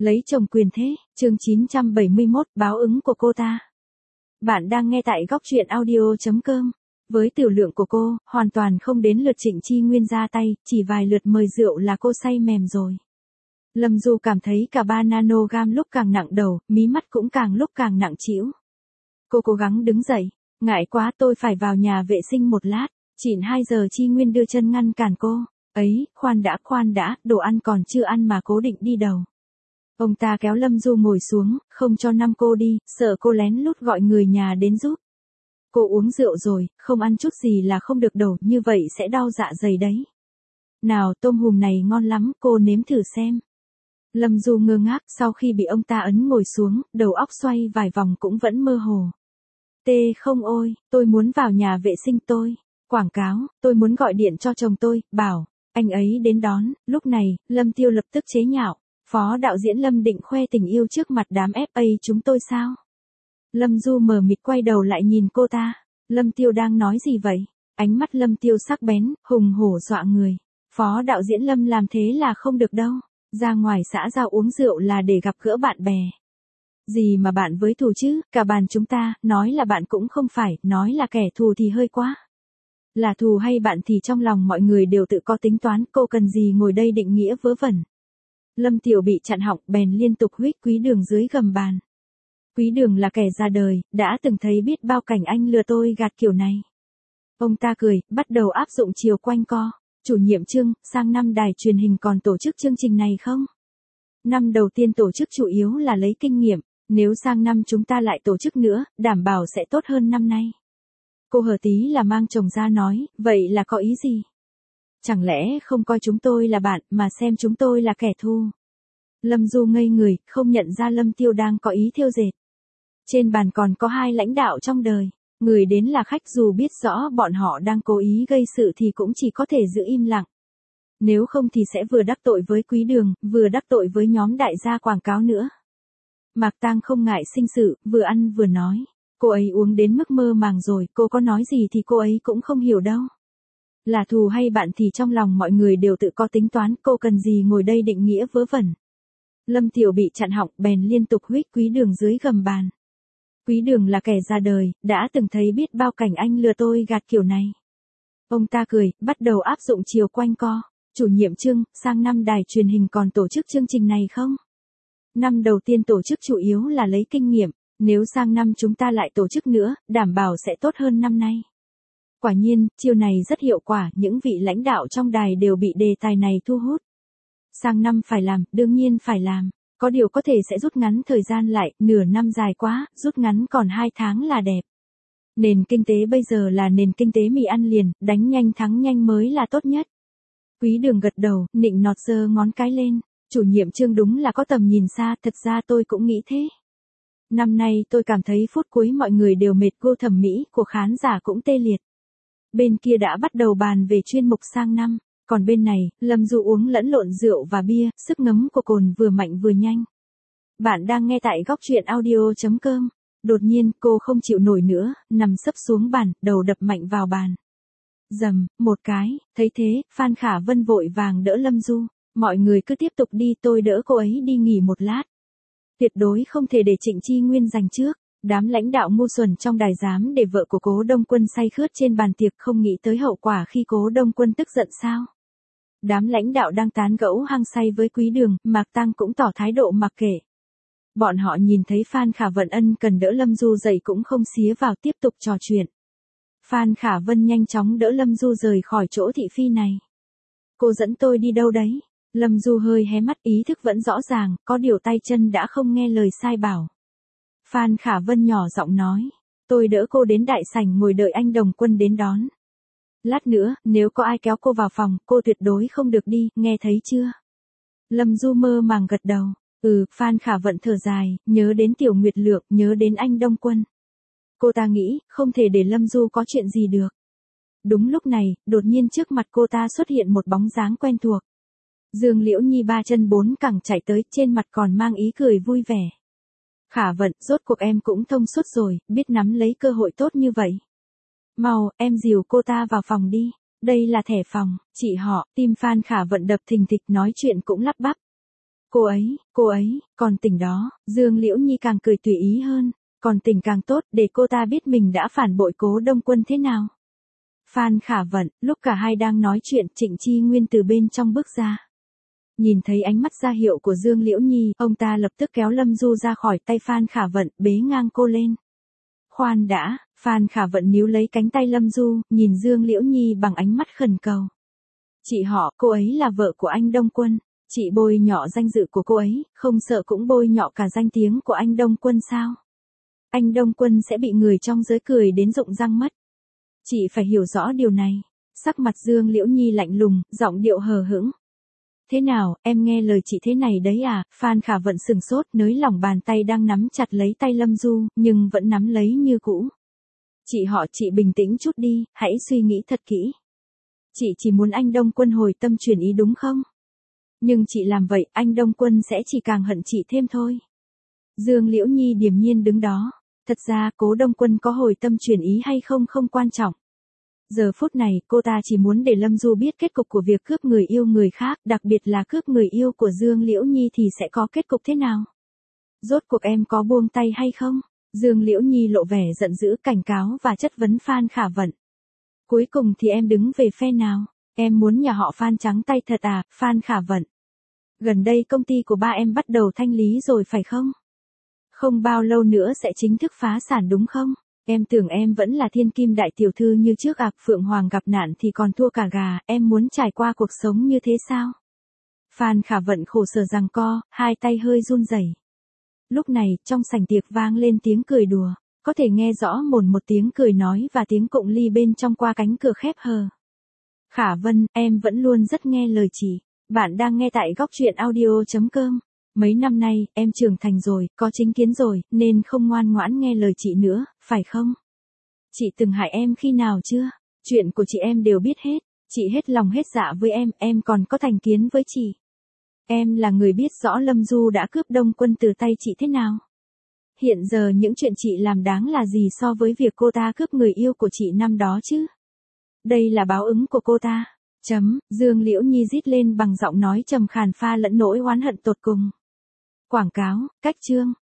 Lấy chồng quyền thế, chương 971, báo ứng của cô ta. Bạn đang nghe tại góc truyện audio.com. Với tiểu lượng của cô, hoàn toàn không đến lượt Trịnh Chi Nguyên ra tay, chỉ vài lượt mời rượu là cô say mềm rồi. Lâm Du cảm thấy cả 3 nanogam lúc càng nặng đầu, mí mắt cũng càng lúc càng nặng trĩu. Cô cố gắng đứng dậy, ngại quá tôi phải vào nhà vệ sinh một lát, chỉnh 2 giờ Chi Nguyên đưa chân ngăn cản cô. Ấy, khoan đã, đồ ăn còn chưa ăn mà cố định đi đầu. Ông ta kéo Lâm Du ngồi xuống, không cho năm cô đi, sợ cô lén lút gọi người nhà đến giúp. Cô uống rượu rồi, không ăn chút gì là không được đâu, như vậy sẽ đau dạ dày đấy. Nào, tôm hùm này ngon lắm, cô nếm thử xem. Lâm Du ngơ ngác, sau khi bị ông ta ấn ngồi xuống, đầu óc xoay vài vòng cũng vẫn mơ hồ. Không ôi, tôi muốn vào nhà vệ sinh tôi. Quảng cáo, tôi muốn gọi điện cho chồng tôi, bảo anh ấy đến đón. Lúc này, Lâm Tiêu lập tức chế nhạo. Phó đạo diễn Lâm định khoe tình yêu trước mặt đám FA chúng tôi sao? Lâm Du mờ mịt quay đầu lại nhìn cô ta. Lâm Tiêu đang nói gì vậy? Ánh mắt Lâm Tiêu sắc bén, hùng hổ dọa người. Phó đạo diễn Lâm làm thế là không được đâu. Ra ngoài xã giao uống rượu là để gặp gỡ bạn bè. Gì mà bạn với thù chứ, cả bàn chúng ta, nói là bạn cũng không phải, nói là kẻ thù thì hơi quá. Là thù hay bạn thì trong lòng mọi người đều tự có tính toán, cô cần gì ngồi đây định nghĩa vớ vẩn. Lâm Tiểu bị chặn họng, bèn liên tục huýt Quý Đường dưới gầm bàn. Quý Đường là kẻ ra đời, đã từng thấy biết bao cảnh anh lừa tôi gạt kiểu này. Ông ta cười, bắt đầu áp dụng chiều quanh co. Chủ nhiệm Trương, sang năm đài truyền hình còn tổ chức chương trình này không? Năm đầu tiên tổ chức chủ yếu là lấy kinh nghiệm, nếu sang năm chúng ta lại tổ chức nữa, đảm bảo sẽ tốt hơn năm nay. Cô Hờ Tí là mang chồng ra nói, vậy là có ý gì? Chẳng lẽ không coi chúng tôi là bạn mà xem chúng tôi là kẻ thù? Lâm Du ngây người, không nhận ra Lâm Tiêu đang có ý thêu dệt. Trên bàn còn có 2 lãnh đạo trong đời. Người đến là khách, dù biết rõ bọn họ đang cố ý gây sự thì cũng chỉ có thể giữ im lặng. Nếu không thì sẽ vừa đắc tội với Quý Đường, vừa đắc tội với nhóm đại gia quảng cáo nữa. Mạc Tang không ngại sinh sự, vừa ăn vừa nói. Cô ấy uống đến mức mơ màng rồi, cô có nói gì thì cô ấy cũng không hiểu đâu. Là thù hay bạn thì trong lòng mọi người đều tự có tính toán, cô cần gì ngồi đây định nghĩa vớ vẩn. Lâm Tiểu bị chặn họng, bèn liên tục huýt Quý Đường dưới gầm bàn. Quý Đường là kẻ ra đời, đã từng thấy biết bao cảnh anh lừa tôi gạt kiểu này. Ông ta cười, bắt đầu áp dụng chiều quanh co. Chủ nhiệm Trương, sang năm đài truyền hình còn tổ chức chương trình này không? Năm đầu tiên tổ chức chủ yếu là lấy kinh nghiệm, nếu sang năm chúng ta lại tổ chức nữa, đảm bảo sẽ tốt hơn năm nay. Quả nhiên, chiêu này rất hiệu quả, những vị lãnh đạo trong đài đều bị đề tài này thu hút. Sang năm phải làm, đương nhiên phải làm. Có điều có thể sẽ rút ngắn thời gian lại, nửa năm dài quá, rút ngắn còn 2 tháng là đẹp. Nền kinh tế bây giờ là nền kinh tế mì ăn liền, đánh nhanh thắng nhanh mới là tốt nhất. Quý Đường gật đầu, nịnh nọt giơ ngón cái lên. Chủ nhiệm Trương đúng là có tầm nhìn xa, thật ra tôi cũng nghĩ thế. Năm nay tôi cảm thấy phút cuối mọi người đều mệt, gu thẩm mỹ của khán giả cũng tê liệt. Bên kia đã bắt đầu bàn về chuyên mục sang năm. Còn bên này, Lâm Du uống lẫn lộn rượu và bia, sức ngấm của cồn vừa mạnh vừa nhanh. Bạn đang nghe tại góc truyện audio.com. Đột nhiên, cô không chịu nổi nữa, nằm sấp xuống bàn, đầu đập mạnh vào bàn. Dầm, một cái, thấy thế, Phan Khả Vân vội vàng đỡ Lâm Du. Mọi người cứ tiếp tục đi, tôi đỡ cô ấy đi nghỉ một lát. Tuyệt đối không thể để Trịnh Chi Nguyên giành trước. Đám lãnh đạo ngu xuẩn trong đài dám để vợ của Cố Đông Quân say khướt trên bàn tiệc, không nghĩ tới hậu quả khi Cố Đông Quân tức giận sao. Đám lãnh đạo đang tán gẫu hăng say với Quý Đường, Mạc Tang cũng tỏ thái độ mặc kệ. Bọn họ nhìn thấy Phan Khả Vân ân cần đỡ Lâm Du dậy cũng không xía vào tiếp tục trò chuyện. Phan Khả Vân nhanh chóng đỡ Lâm Du rời khỏi chỗ thị phi này. Cô dẫn tôi đi đâu đấy? Lâm Du hơi hé mắt, ý thức vẫn rõ ràng, có điều tay chân đã không nghe lời sai bảo. Phan Khả Vân nhỏ giọng nói, tôi đỡ cô đến đại sảnh ngồi đợi anh Đồng Quân đến đón. Lát nữa, nếu có ai kéo cô vào phòng, cô tuyệt đối không được đi, nghe thấy chưa? Lâm Du mơ màng gật đầu. Phan Khả Vận thở dài, nhớ đến Tiểu Nguyệt Lượng, nhớ đến anh Đông Quân. Cô ta nghĩ, không thể để Lâm Du có chuyện gì được. Đúng lúc này, đột nhiên trước mặt cô ta xuất hiện một bóng dáng quen thuộc. Dương Liễu Nhi 3 chân 4 cẳng chạy tới, trên mặt còn mang ý cười vui vẻ. Khả Vận, rốt cuộc em cũng thông suốt rồi, biết nắm lấy cơ hội tốt như vậy. Mau, em dìu cô ta vào phòng đi. Đây là thẻ phòng, chị họ, tim Phan Khả Vận đập thình thịch, nói chuyện cũng lắp bắp. Cô ấy, còn tỉnh đó, Dương Liễu Nhi càng cười tùy ý hơn, còn tỉnh càng tốt để cô ta biết mình đã phản bội Cố Đông Quân thế nào. Phan Khả Vận, lúc cả hai đang nói chuyện, Trịnh Chi Nguyên từ bên trong bước ra. Nhìn thấy ánh mắt ra hiệu của Dương Liễu Nhi, ông ta lập tức kéo Lâm Du ra khỏi tay Phan Khả Vận, bế ngang cô lên. Khoan đã, Phan Khả Vận níu lấy cánh tay Lâm Du, nhìn Dương Liễu Nhi bằng ánh mắt khẩn cầu. Chị họ, cô ấy là vợ của anh Đông Quân, chị bôi nhọ danh dự của cô ấy, không sợ cũng bôi nhọ cả danh tiếng của anh Đông Quân sao? Anh Đông Quân sẽ bị người trong giới cười đến rụng răng mất. Chị phải hiểu rõ điều này. Sắc mặt Dương Liễu Nhi lạnh lùng, giọng điệu hờ hững. Thế nào, em nghe lời chị thế này đấy à? Phan Khả Vận sừng sốt, nới lỏng bàn tay đang nắm chặt lấy tay Lâm Du, nhưng vẫn nắm lấy như cũ. Chị họ, chị bình tĩnh chút đi, hãy suy nghĩ thật kỹ. Chị chỉ muốn anh Đông Quân hồi tâm chuyển ý đúng không? Nhưng chị làm vậy, anh Đông Quân sẽ chỉ càng hận chị thêm thôi. Dương Liễu Nhi điềm nhiên đứng đó. Thật ra, Cố Đông Quân có hồi tâm chuyển ý hay không không quan trọng. Giờ phút này, cô ta chỉ muốn để Lâm Du biết kết cục của việc cướp người yêu người khác, đặc biệt là cướp người yêu của Dương Liễu Nhi thì sẽ có kết cục thế nào. Rốt cuộc em có buông tay hay không? Dương Liễu Nhi lộ vẻ giận dữ, cảnh cáo và chất vấn Phan Khả Vận. Cuối cùng thì em đứng về phe nào? Em muốn nhà họ Phan trắng tay thật à, Phan Khả Vận? Gần đây công ty của ba em bắt đầu thanh lý rồi phải không? Không bao lâu nữa sẽ chính thức phá sản đúng không? Em tưởng em vẫn là thiên kim đại tiểu thư như trước à, Phượng Hoàng gặp nạn thì còn thua cả gà, em muốn trải qua cuộc sống như thế sao? Phan Khả Vận khổ sở giằng co, hai tay hơi run rẩy. Lúc này, trong sảnh tiệc vang lên tiếng cười đùa, có thể nghe rõ một tiếng cười nói và tiếng cụng ly bên trong qua cánh cửa khép hờ. Khả Vân, em vẫn luôn rất nghe lời chị. Bạn đang nghe tại góc truyện audio.com. Mấy năm nay, em trưởng thành rồi, có chính kiến rồi, nên không ngoan ngoãn nghe lời chị nữa, phải không? Chị từng hại em khi nào chưa? Chuyện của chị em đều biết hết. Chị hết lòng hết dạ với em còn có thành kiến với chị. Em là người biết rõ Lâm Du đã cướp Đông Quân từ tay chị thế nào. Hiện giờ những chuyện chị làm đáng là gì so với việc cô ta cướp người yêu của chị năm đó chứ? Đây là báo ứng của cô ta. Dương Liễu Nhi rít lên bằng giọng nói trầm khàn pha lẫn nỗi oán hận tột cùng. Quảng cáo, cách chương.